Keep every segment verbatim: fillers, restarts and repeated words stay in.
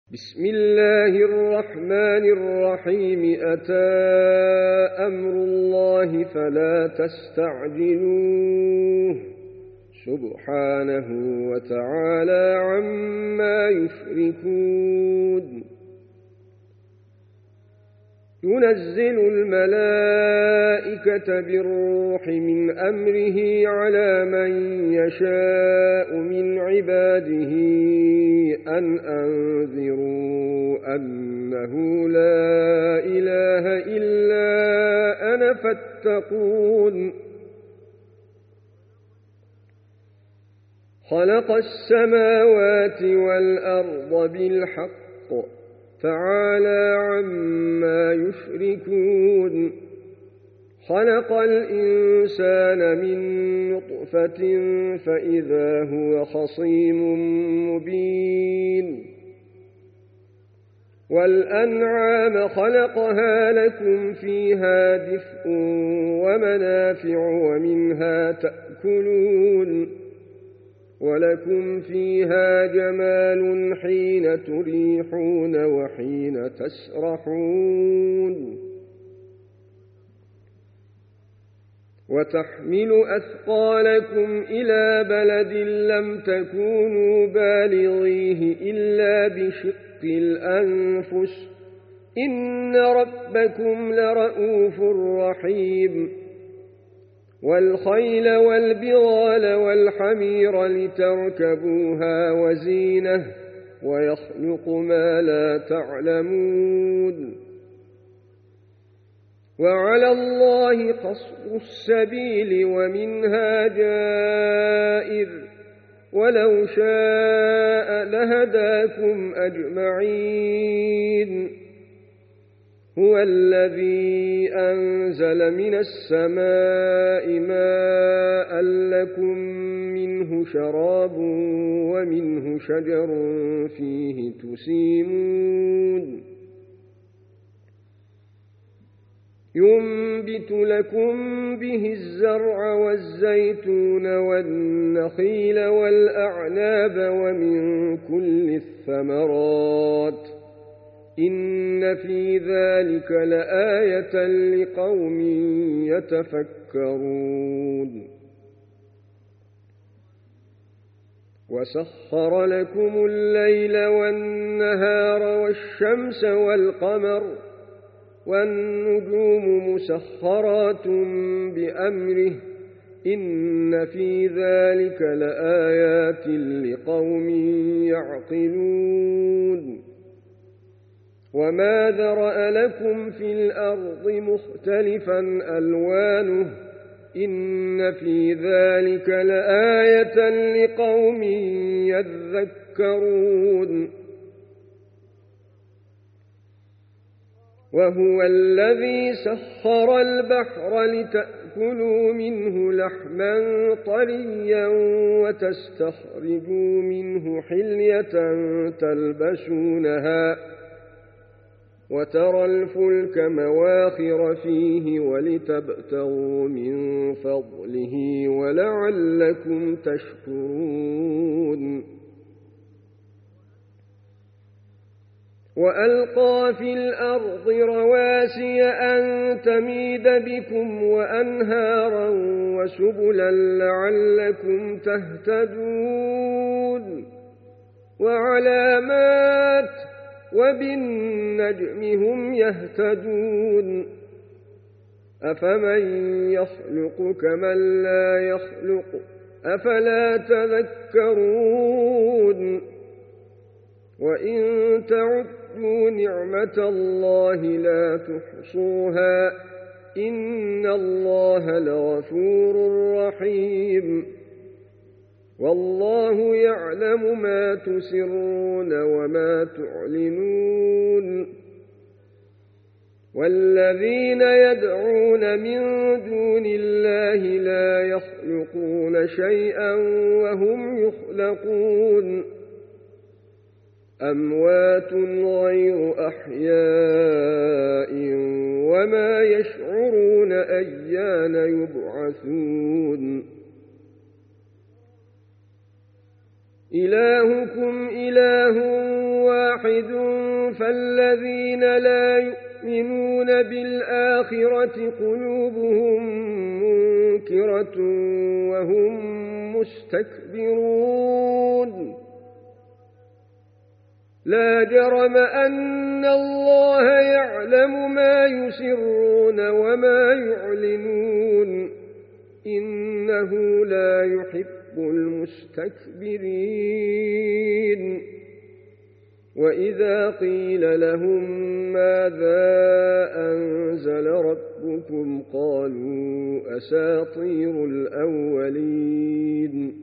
بسم الله الرحمن الرحيم أتى أمر الله فلا تستعجلوه سبحانه وتعالى عما يشركون ينزل الملائكة بالروح من أمره على من يشاء من عباده أن أنذروا أنه لا إله إلا أنا فاتقون خلق السماوات والأرض بالحق تعالى عما يشركون خلق الإنسان من نطفة فإذا هو خصيم مبين والأنعام خلقها لكم فيها دفء ومنافع ومنها تأكلون ولكم فيها جمال حين تريحون وحين تسرحون وتحمل أثقالكم إلى بلد لم تكونوا بالغيه إلا بشق الأنفس إن ربكم لرؤوف رحيم والخيل والبغال والحمير لتركبوها وزينة ويخلق ما لا تعلمون وعلى الله قصد السبيل ومنها جائر ولو شاء لهداكم أجمعين هو الذي أنزل من السماء ماء لكم منه شراب ومنه شجر فيه تسيمون ينبت لكم به الزرع والزيتون والنخيل والأعناب ومن كل الثمرات إن في ذلك لآية لقوم يتفكرون وسخر لكم الليل والنهار والشمس والقمر والنجوم مسخرات بأمره إن في ذلك لآيات لقوم يعقلون وما ذرأ لكم في الأرض مختلفا ألوانه إن في ذلك لآية لقوم يذكرون وهو الذي سخر البحر لتأكلوا منه لحما طريا وتستخرجوا منه حلية تلبسونها وترى الفلك مواخر فيه ولتبتغوا من فضله ولعلكم تشكرون وألقى في الأرض رواسي أن تميد بكم وأنهارا وسبلا لعلكم تهتدون وعلامات وبالنجم هم يهتدون أفمن يخلق كمن لا يخلق أفلا تذكرون وإن تعدوا نعمة الله لا تحصوها إن الله لغفور رحيم والله يعلم ما تسرون وما تعلنون والذين يدعون من دون الله لا يخلقون شيئا وهم يخلقون أموات غير أحياء وما يشعرون أيان يبعثون إلهكم إله واحد واحد فالذين لا يؤمنون بالآخرة قلوبهم منكرة وهم مستكبرون لا جرم أن الله يعلم ما يسرون وما يعلنون إنه لا يحب المستكبرين وإذا قيل لهم ماذا أنزل ربكم قالوا أساطير الأولين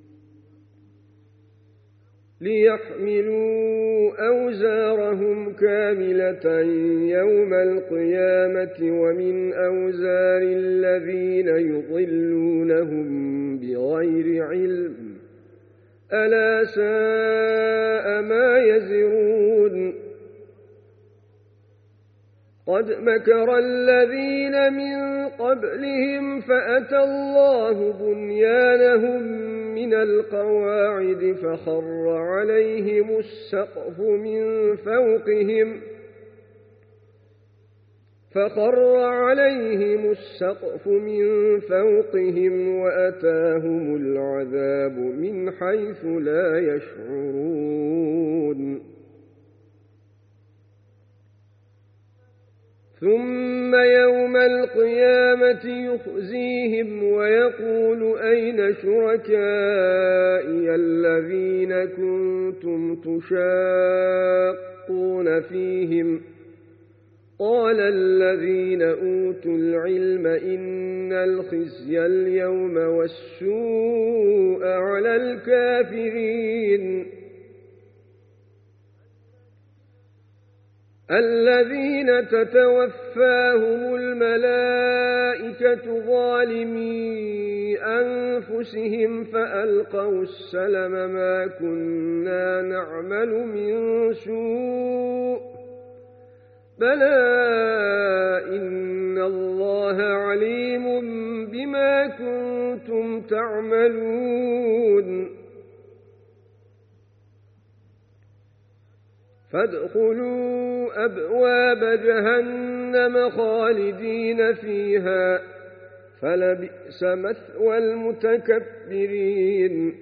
ليحملوا أوزارهم كاملة يوم القيامة ومن أوزار الذين يضلونهم بغير علم ألا ساء ما يزرون قد مكر الذين من قبلهم فأتى الله بنيانهم من القواعد فخر عليهم السقف من فوقهم فخر عليهم السقف من فوقهم وأتاهم العذاب من حيث لا يشعرون ثم يوم القيامة يخزيهم ويقول أين شركائي الذين كنتم تشاقون فيهم قال الذين أوتوا العلم إن الخزي اليوم والسوء على الكافرين الذين تتوفاهم الملائكة ظالمي أنفسهم فألقوا السلم ما كنا نعمل من سوء بلى إن الله عليم بما كنتم تعملون فادخلوا أبواب جهنم خالدين فيها فلبئس مثوى المتكبرين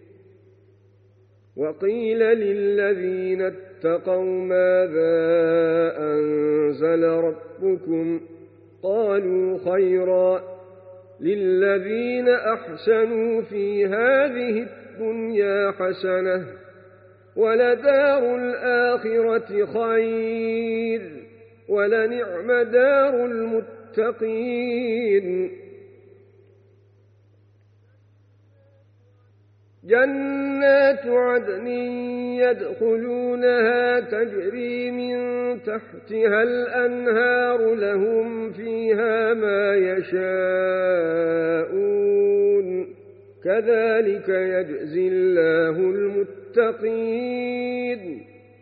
وقيل للذين اتقوا ماذا أنزل ربكم قالوا خيرا للذين أحسنوا في هذه الدنيا حسنة ولدار الآخرة خير ولنعم دار المتقين جنات عدن يدخلونها تجري من تحتها الأنهار لهم فيها ما يشاءون كذلك يجزي الله المتقين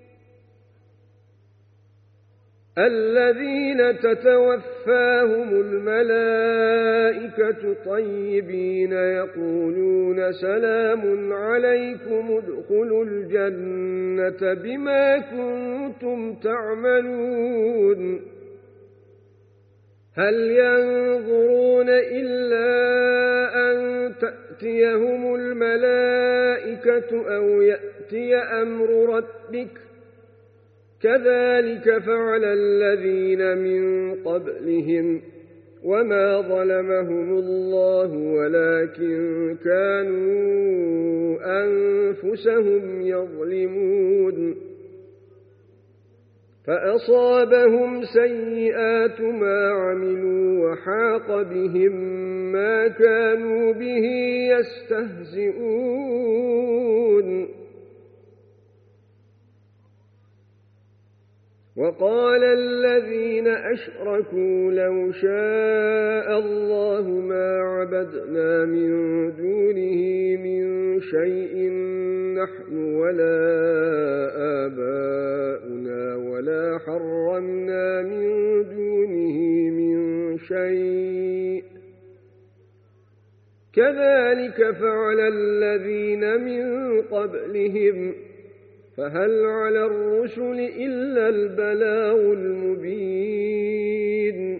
الذين تتوفاهم الملائكة طيبين يقولون سلام عليكم ادخلوا الجنة بما كنتم تعملون هل ينظرون إلا أن تأتيهم الملائكة أو يأتي أمر ربك كذلك فعل الذين من قبلهم وما ظلمهم الله ولكن كانوا أنفسهم يظلمون فأصابهم سيئات ما عملوا وحاق بهم ما كانوا به يستهزئون وقال الذين أشركوا لو شاء الله ما عبدنا من دونه من شيء نحن ولا آباؤنا ولا حرمنا من دونه من شيء كذلك فعل الذين من قبلهم فهل على الرسل إلا البلاغ المبين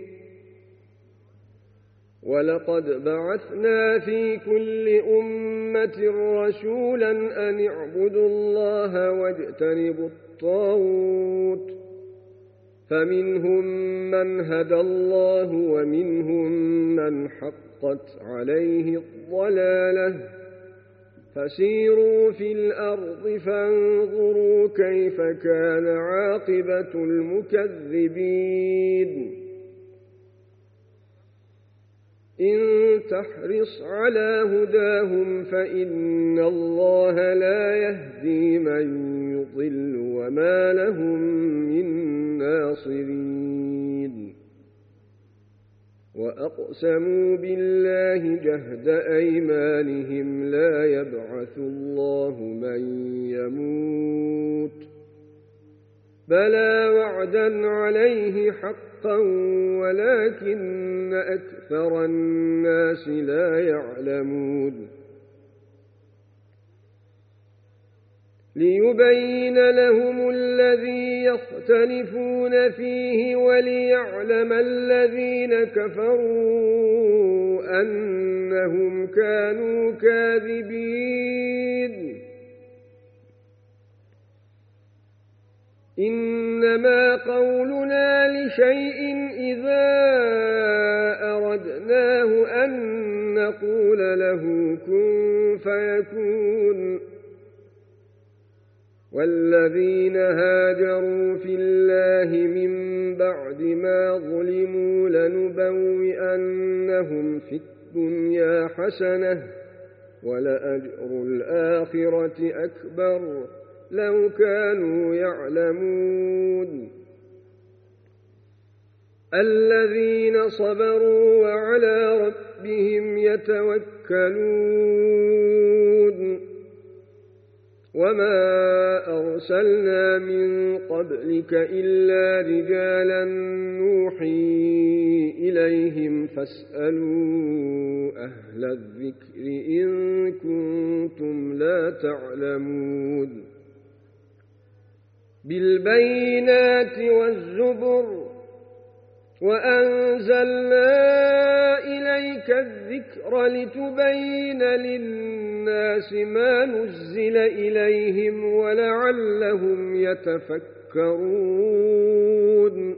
ولقد بعثنا في كل أمة رسولا أن اعبدوا الله واجتنبوا الطاغوت فمنهم من هدى الله ومنهم من حقت عليه الضلالة فسيروا في الأرض فانظروا كيف كان عاقبة المكذبين إن تحرص على هداهم فإن الله لا يهدي من يضل وما لهم من ناصرين وأقسموا بالله جهد أيمانهم لا يبعث الله من يموت بلى وعدا عليه حقا ولكن أكثر الناس لا يعلمون ليبين لهم الذي يختلفون فيه وليعلم الذين كفروا أنهم كانوا كاذبين إنما قولنا لشيء إذا أردناه أن نقول له كن فيكون والذين هاجروا في الله من بعد ما ظلموا لنبوئنهم في الدنيا حسنة ولأجر الآخرة أكبر لو كانوا يعلمون الذين صبروا وعلى ربهم يتوكلون وما أرسلنا من قبلك إلا رجالا نوحي إليهم فاسألوا أهل الذكر إن كنتم لا تعلمون بالبينات والزبر وأنزلنا إليك الذكر لتبين للناس ما نزل إليهم ولعلهم يتفكرون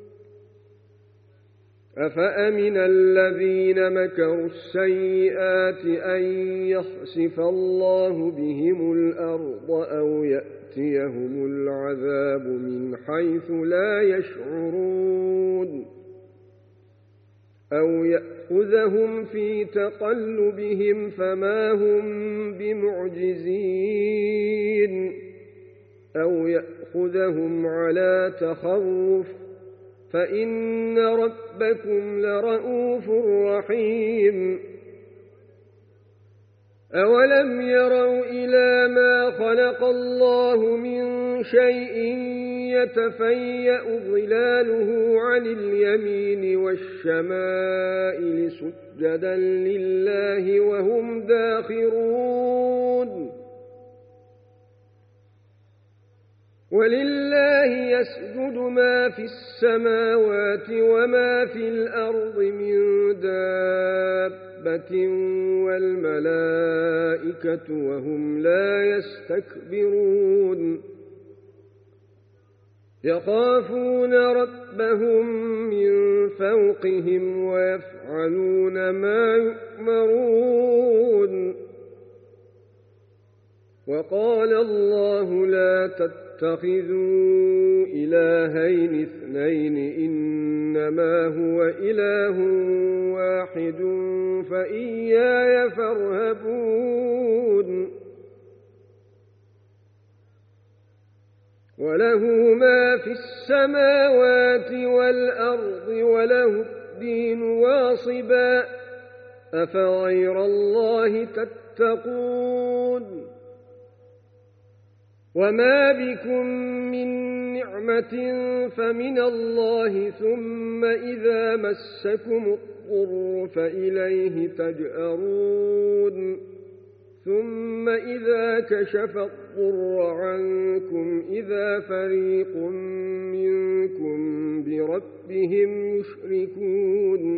أفأمن الذين مكروا السيئات أن يخسف الله بهم الأرض أو يأتيهم العذاب من حيث لا يشعرون أو يأخذهم في تقلبهم فما هم بمعجزين أو يأخذهم على تخوف فإن ربكم لرؤوف رحيم أولم يروا إلى ما خلق الله من شيء يتفيأ ظلاله عن اليمين والشمائل سجدا لله وهم داخرون ولله يسجد ما في السماوات وما في الأرض من دابة والملائكة وهم لا يستكبرون يخافون ربهم من فوقهم ويفعلون ما يؤمرون وقال الله لا تتخذوا إلهين اثنين إنما هو إله واحد فإياي فارهبون وله ما في السماوات والأرض وله الدين واصبا أفغير الله تتقون وما بكم من نعمة فمن الله ثم إذا مسكم الضر فإليه تجأرون ثم إذا كشف الضر عنكم إذا فريق منكم بربهم يشركون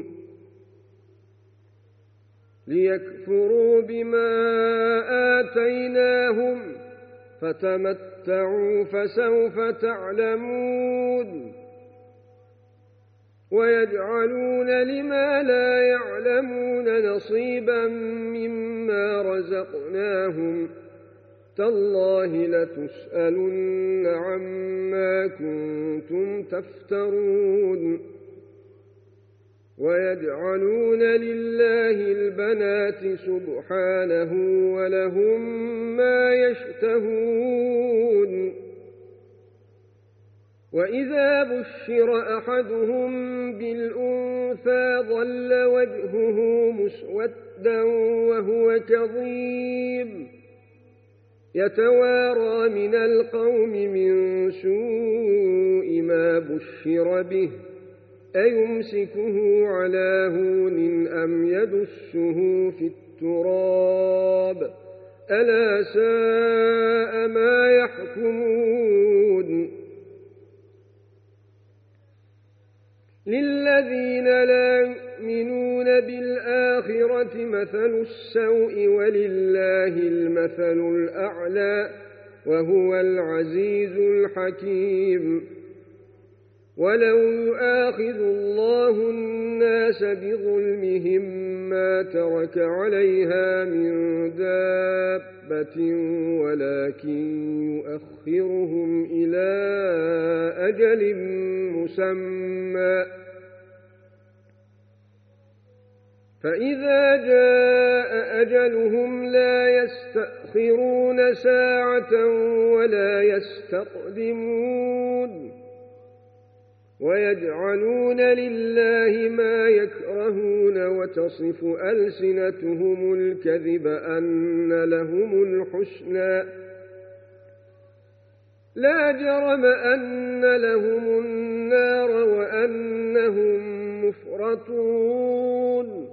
ليكفروا بما آتيناهم فتمتعوا فسوف تعلمون ويجعلون لما لا يعلمون نصيبا مما رزقناهم تالله لتسألن عما كنتم تفترون ويجعلون لله البنات سبحانه ولهم ما يشتهون وإذا بشر أحدهم بالأنثى ظل وجهه مسودا وهو كظيم يتوارى من القوم من سوء ما بشر به أيمسكه على هون أم يدسه في التراب ألا ساء ما يحكمون للذين لا يؤمنون بالآخرة مثل السوء ولله المثل الأعلى وهو العزيز الحكيم ولو يؤاخذ الله الناس بظلمهم ما ترك عليها من دابة ولكن يؤخرهم إلى أجل مسمى فإذا جاء أجلهم لا يستأخرون ساعة ولا يستقدمون ويجعلون لله ما يكرهون وتصف ألسنتهم الكذب أن لهم الحسنى لا جرم أن لهم النار وأنهم مفرطون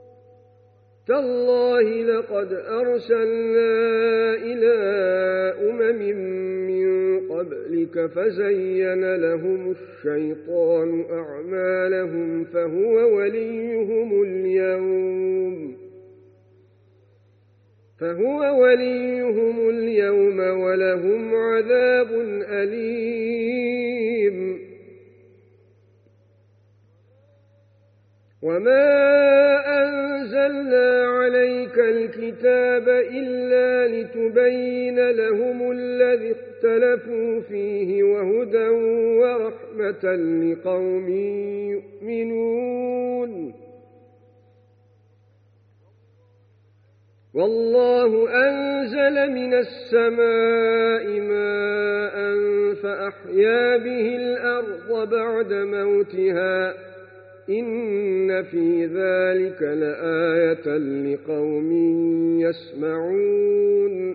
تالله لقد أرسلنا إلى أمم من قبلك فزين لهم الشيطان أعمالهم فهو وليهم اليوم فهو وليهم اليوم ولهم عذاب أليم وما أنزلنا عليك الكتاب إلا لتبين لهم الذي اختلفوا فيه وهدى ورحمة لقوم يؤمنون والله أنزل من السماء ماء فأحيا به الأرض بعد موتها إن في ذلك لآية لقوم يسمعون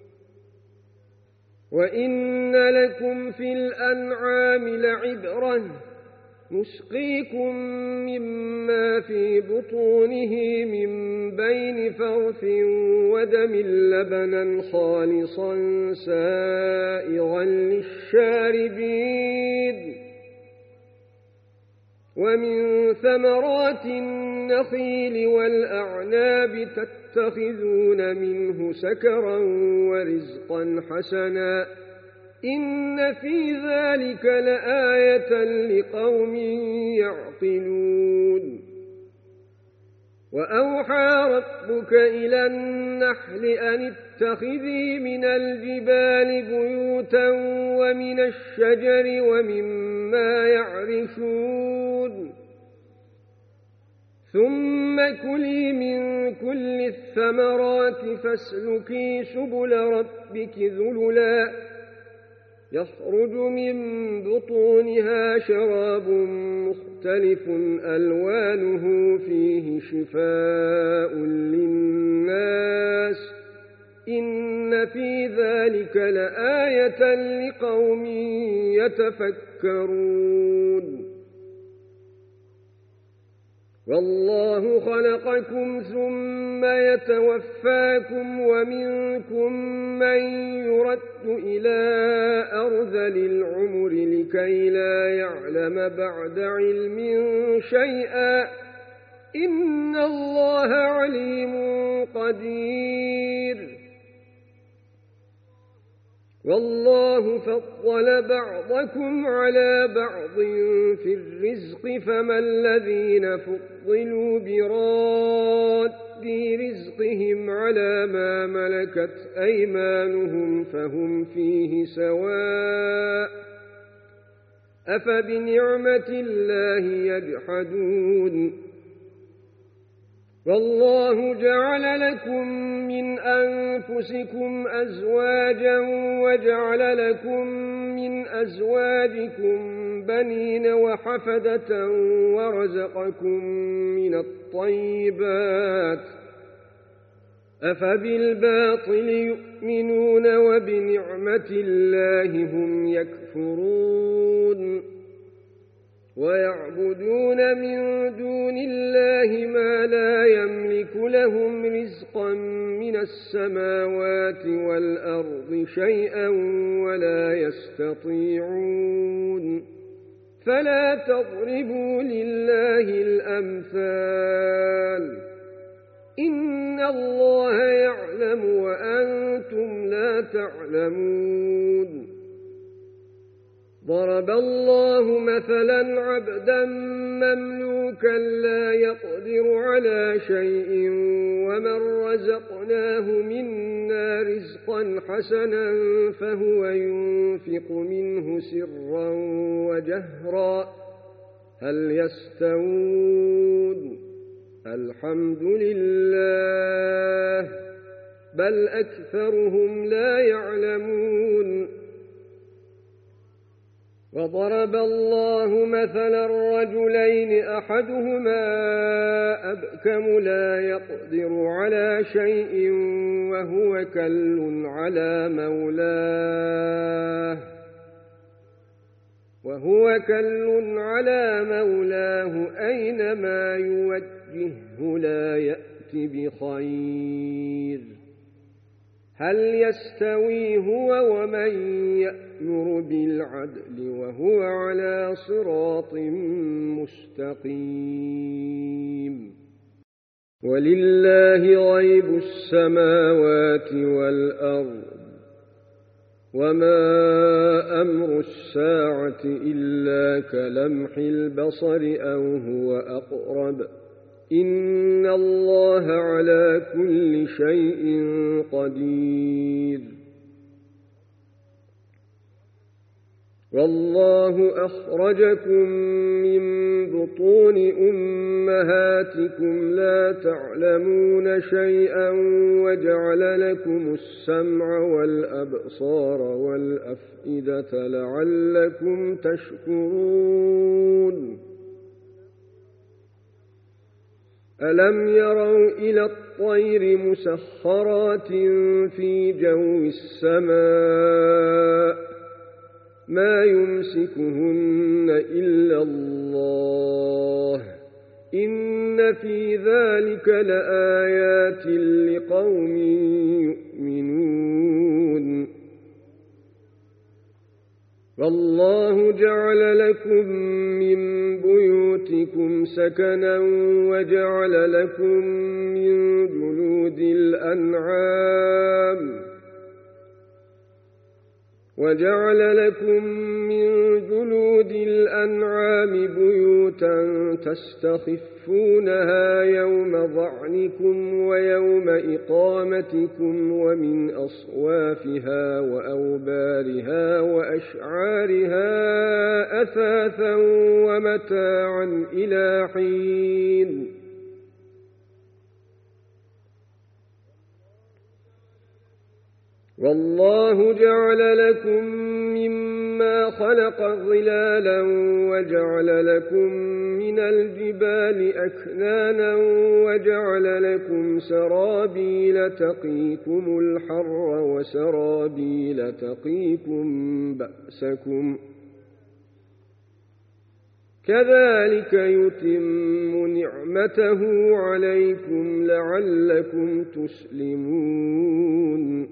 وإن لكم في الأنعام لعبرة نسقيكم مما في بطونه من بين فرث ودم لبنا خالصا سائغا للشاربين ومن ثمرات النخيل والأعناب تتخذون منه سكرا ورزقا حسنا إن في ذلك لآية لقوم يعقلون وأوحى ربك إلى النحل أن اتخذي من الجبال بيوتا ومن الشجر ومما يعرشون ثم كلي من كل الثمرات فاسلكي سبل ربك ذللا يخرج من بطونها شراب مختلف ألوانه فيه شفاء للناس إن في ذلك لآية لقوم يتفكرون والله خلقكم ثم يتوفاكم ومنكم من يرد إلى أرذل العمر لكي لا يعلم بعد علم شيئا إن الله عليم قدير والله فضل بعضكم على بعض في الرزق فما الذين فضلوا براد رزقهم على ما ملكت أيمانهم فهم فيه سواء أفبنعمة الله يجحدون والله جعل لكم من أنفسكم أزواجا وجعل لكم من أزواجكم بنين وحفدة ورزقكم من الطيبات أفبالباطل يؤمنون وبنعمة الله هم يكفرون ويعبدون من دون الله ما لا يملك لهم رزقا من السماوات والأرض شيئا ولا يستطيعون فلا تضربوا لله الأمثال إن الله يعلم وأنتم لا تعلمون ضرب الله مثلا عبدا مملوكا لا يقدر على شيء ومن رزقناه منا رزقا حسنا فهو ينفق منه سرا وجهرا هل يستوون الحمد لله بل أكثرهم لا يعلمون وضرب الله مثلا الرجلين أحدهما أبكم لا يقدر على شيء وهو كل على مولاه وهو كل على مولاه أينما يوجهه لا يأت بخير هل يستوي هو ومن يأمر بالعدل وهو على صراط مستقيم ولله غيب السماوات والأرض وما أمر الساعة إلا كلمح البصر أو هو أقرب إن الله على كل شيء قدير والله أخرجكم من بطون أمهاتكم لا تعلمون شيئا وجعل لكم السمع والأبصار والأفئدة لعلكم تشكرون ألم يروا إلى الطير مسخرات في جو السماء ما يمسكهن إلا الله إن في ذلك لآيات لقوم يؤمنون والله جعل لكم من بيوتكم سكنا وجعل لكم من جلود الأنعام وجعل لكم من جلود الأنعام بيوتا تستخفونها يوم ظعنكم ويوم إقامتكم ومن أصوافها وأوبارها وأشعارها أثاثا ومتاعا إلى حين والله جعل لكم مما خلق ظلالا وجعل لكم من الجبال أكنانا وجعل لكم سرابيل تقيكم الحر وسرابيل تقيكم بأسكم كذلك يتم نعمته عليكم لعلكم تسلمون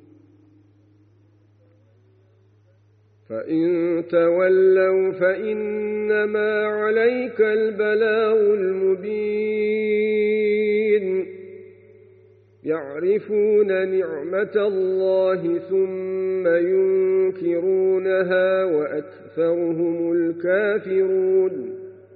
فإن تولوا فإنما عليك البلاغ المبين يعرفون نعمة الله ثم ينكرونها وأكثرهم الكافرون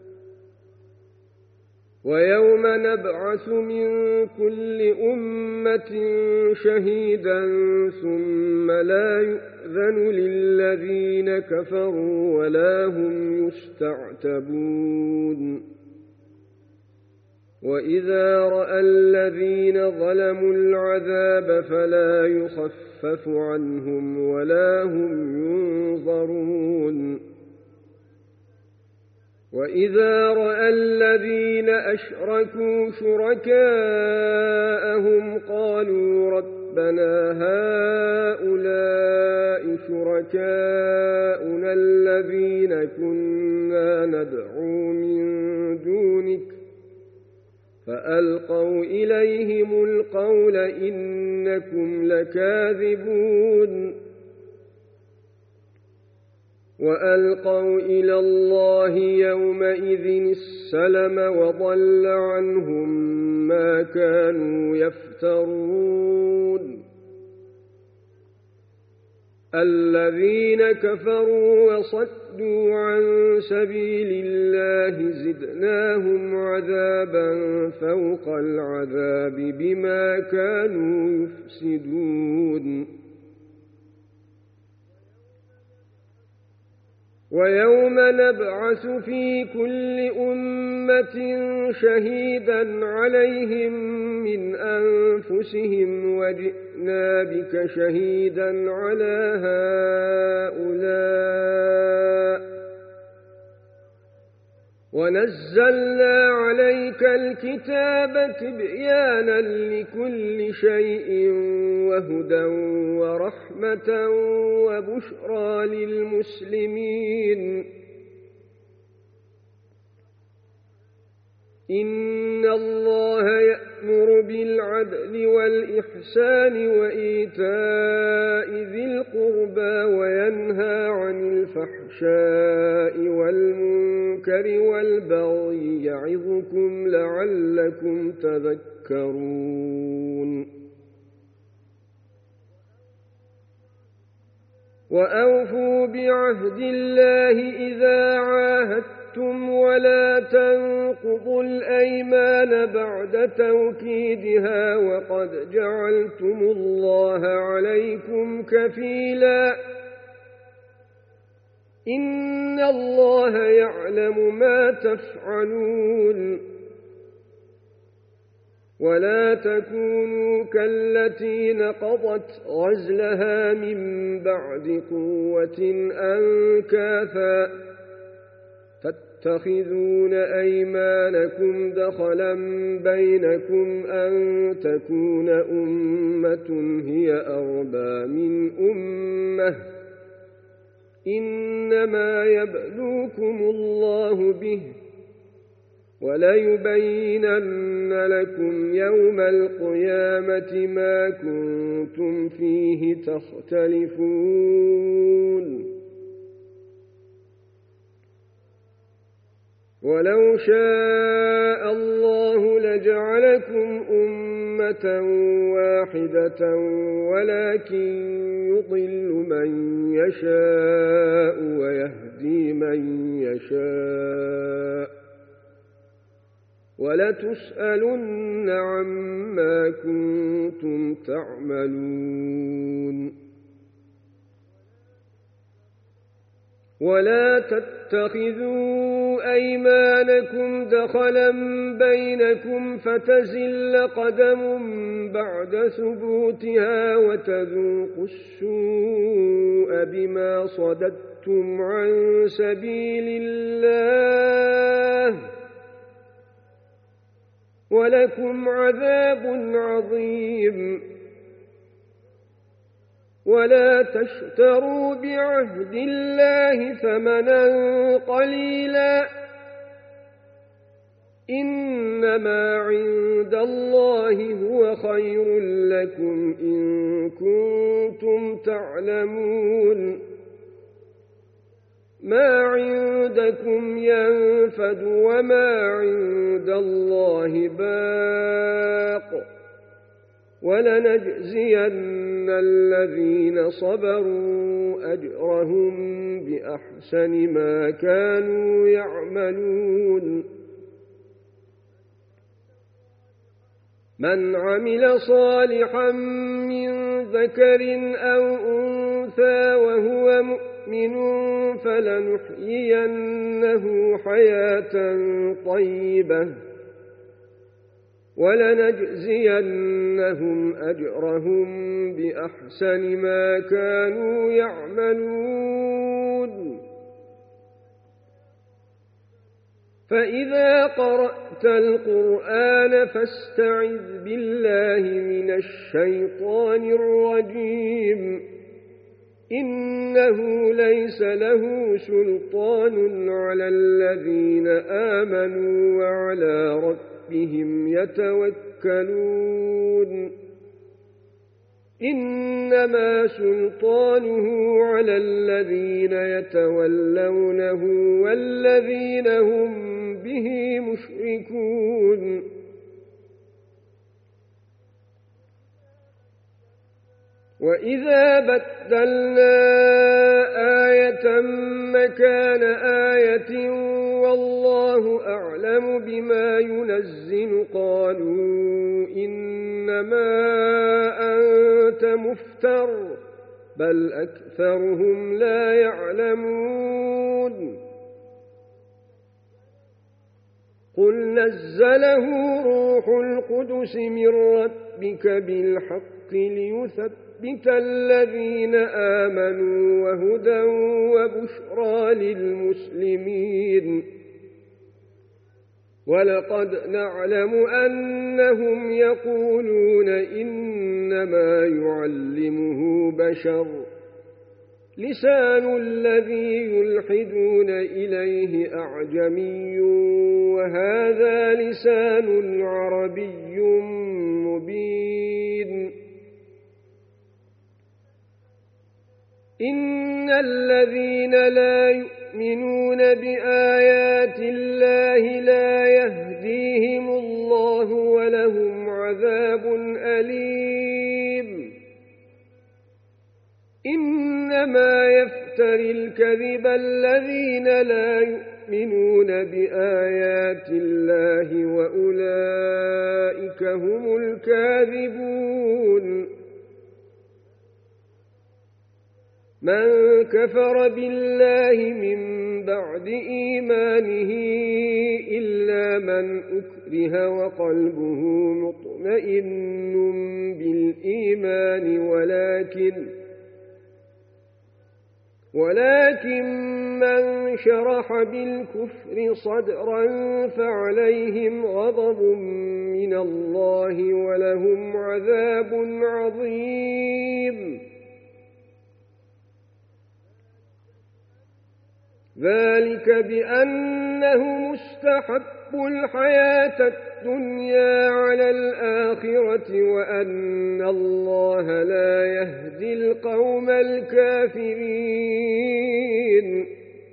ويوم نبعث من كل أمة شهيدا ثم لا يؤذن للذين كفروا ولا هم يستعتبون وإذا رأى الذين ظلموا العذاب فلا يخفف عنهم ولا هم ينظرون وإذا رأى الذين أشركوا شركاءهم قالوا ربنا هؤلاء شركاؤنا الذين كنا ندعو من دونك فألقوا إليهم القول إنكم لكاذبون وألقوا إلى الله يومئذ السلم وضل عنهم ما كانوا يفترون الذين كفروا وصدوا عن سبيل الله زدناهم عذابا فوق العذاب بما كانوا يفسدون ويوم نبعث في كل أمة شهيدا عليهم من أنفسهم وجئنا بك شهيدا على هؤلاء ونزلنا عليك الكتاب تبيانا لكل شيء وهدى ورحمة وبشرى للمسلمين إن الله يأمر بالعدل والإحسان وإيتاء ذي القربى وينهى عن الفحشاء والمنكر والبغي يعظكم لعلكم تذكرون وأوفوا بعهد الله إذا عاهدتم ولا تنقضوا الأيمان بعد توكيدها وقد جعلتم الله عليكم كفيلا إن الله يعلم ما تفعلون ولا تكونوا كالتي نقضت غزلها من بعد قوة أنكاثا تتخذون أيمانكم دخلا بينكم أن تكون أمة هي أربى من أمة إنما يبلوكم الله به وليبينن لكم يوم القيامة ما كنتم فيه تختلفون ولو شاء الله لجعلكم أمة واحدة ولكن يضل من يشاء ويهدي من يشاء ولتسألن عما كنتم تعملون ولا تتخذوا أيمانكم دخلا بينكم فتزل قدم بعد ثبوتها وتذوقوا السوء بما صددتم عن سبيل الله ولكم عذاب عظيم ولا تشتروا بعهد الله ثمنا قليلا إنما عند الله هو خير لكم إن كنتم تعلمون ما عندكم ينفد وما عند الله باق ولنجزين الذين صبروا أجرهم بأحسن ما كانوا يعملون من عمل صالحا من ذكر أو أنثى وهو مؤمن فلنحيينه حياة طيبة ولنجزينهم أجرهم بأحسن ما كانوا يعملون فإذا قرأت القرآن فاستعذ بالله من الشيطان الرجيم إنه ليس له سلطان على الذين آمنوا وعلى ربهم يتوكلون إنما سلطانه على الذين يتولونه والذين هم به مشركون وإذا بدلنا آية مكان آية والله أعلم بما ينزل قالوا إنما أنت مفتر بل أكثرهم لا يعلمون قل نزله روح القدس من ربك بالحق ليثبت الذين آمنوا وهدى وبشرى للمسلمين ولقد نعلم أنهم يقولون إنما يعلمه بشر لسان الذي يلحدون إليه أعجمي وهذا لسان عربي مبين إن الذين لا يؤمنون بآيات الله لا يهديهم الله ولهم عذاب أليم إنما يفتري الكذب الذين لا يؤمنون بآيات الله وأولئك هم الكاذبون من كفر بالله من بعد إيمانه إلا من أكره وقلبه مطمئن بالإيمان ولكن ولكن من شرح بالكفر صدرا فعليهم غضب من الله ولهم عذاب عظيم ذلك بأنهم استحبوا الحياة الدنيا على الآخرة وأن الله لا يهدي القوم الكافرين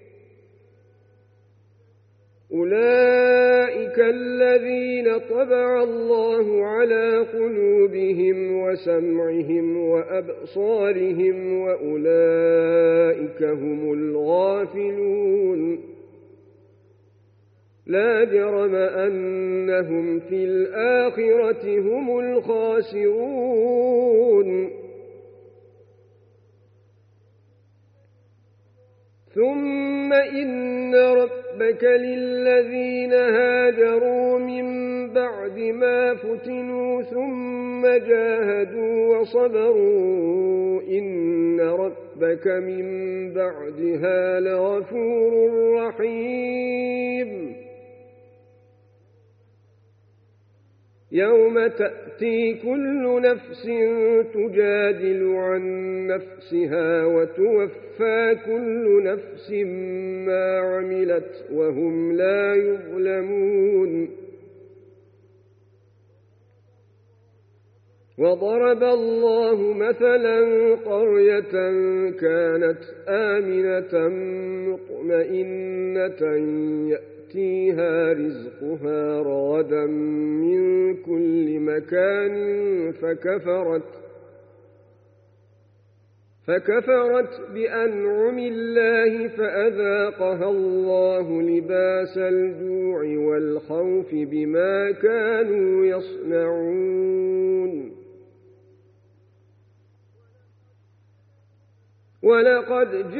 أولئك الذين طبع الله على قلوبهم وسمعهم وأبصارهم وأولئك هم الغافلون لا جرم أنهم في الآخرة هم الخاسرون ثم إن ربك للذين هاجروا من بعد ما فتنوا ثم جاهدوا وصبروا إن ربك من بعدها لغفور رحيم يوم تأتي كل نفس تجادل عن نفسها وتوفى كل نفس ما عملت وهم لا يظلمون وضرب الله مثلا قرية كانت آمنة مطمئنة يأتيها رزقها رغدا من كل مكان فكفرت فكفرت بأنعم الله فأذاقها الله لباس الجوع والخوف بما كانوا يصنعون ولقد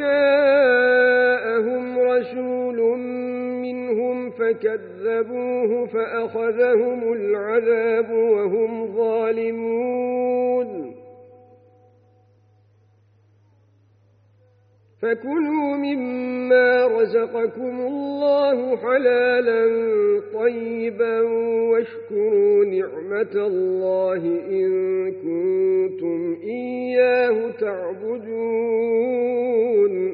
جاءهم رسول منهم فكذبوه فأخذهم العذاب وهم ظالمون فكلوا مما رزقكم الله حلالا طيبا واشكروا نعمة الله إن كنتم إياه تعبدون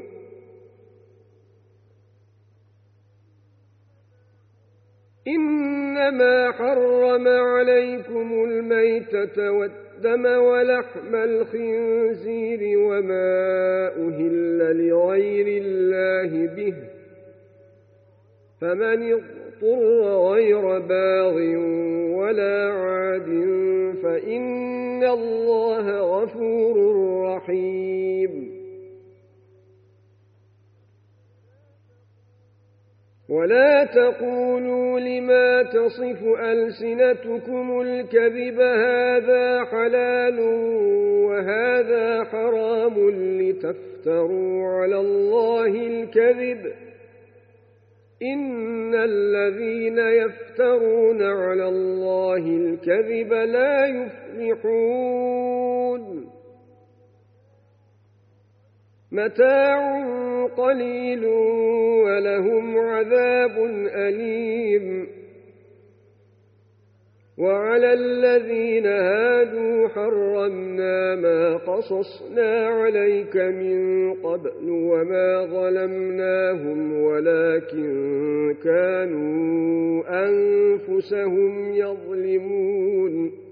إنما حرم عليكم الميتة والدم ولحم الخنزير وما أهل لغير الله به فمن اضطر غير باغ ولا عاد فإن الله غفور رحيم ولا تقولوا لما تصف ألسنتكم الكذب هذا حلال وهذا حرام لتفتروا على الله الكذب إن الذين يفترون على الله الكذب لا يفلحون متاع قليل ولهم عذاب أليم وعلى الذين هادوا حرمنا ما قصصنا عليك من قبل وما ظلمناهم ولكن كانوا أنفسهم يظلمون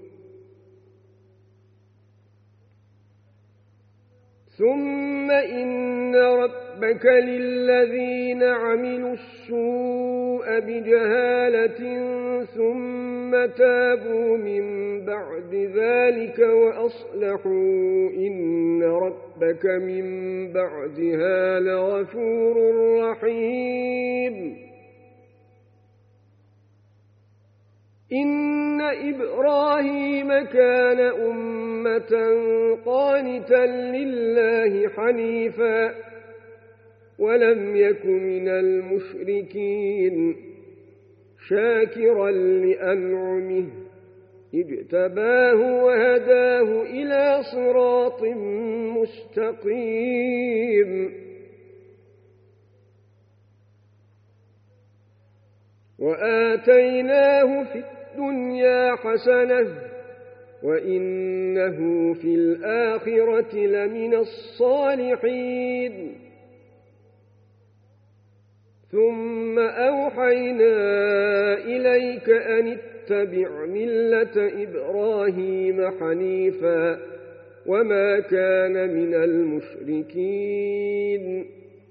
ثم إن ربك للذين عملوا السوء بجهالة ثم تابوا من بعد ذلك وأصلحوا إن ربك من بعدها لغفور رحيم إن إبراهيم كان أمة قانتا لله حنيفا ولم يك من المشركين شاكرا لأنعمه اجتباه وهداه إلى صراط مستقيم وآتيناه في الدنيا حسنة وإنه في الآخرة لمن الصالحين ثم أوحينا إليك أن اتبع ملة إبراهيم حنيفا وما كان من المشركين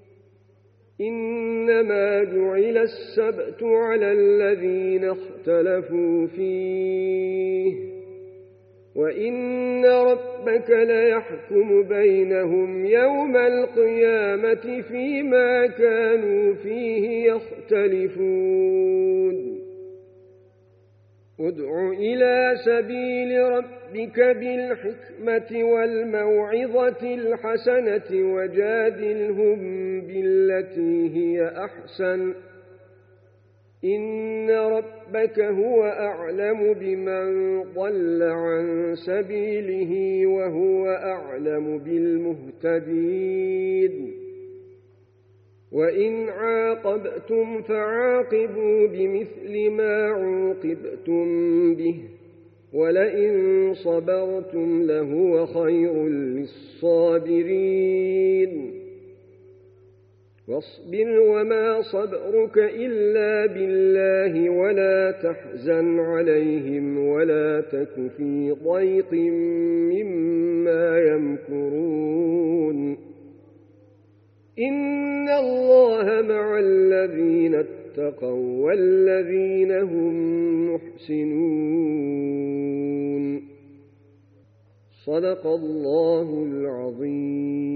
إنما جعل السبت على الذين اختلفوا فيه وإن ربك ليحكم بينهم يوم القيامة فيما كانوا فيه يختلفون ادع إلى سبيل ربك بالحكمة والموعظة الحسنة وجادلهم بالتي هي أحسن إن ربك هو أعلم بمن ضل عن سبيله وهو أعلم بالمهتدين وإن عاقبتم فعاقبوا بمثل ما عوقبتم به ولئن صبرتم لهو خير للصابرين واصبر وما صبرك إلا بالله ولا تحزن عليهم ولا تك في ضيق مما يمكرون إن الله مع الذين اتقوا والذين هم محسنون صدق الله العظيم.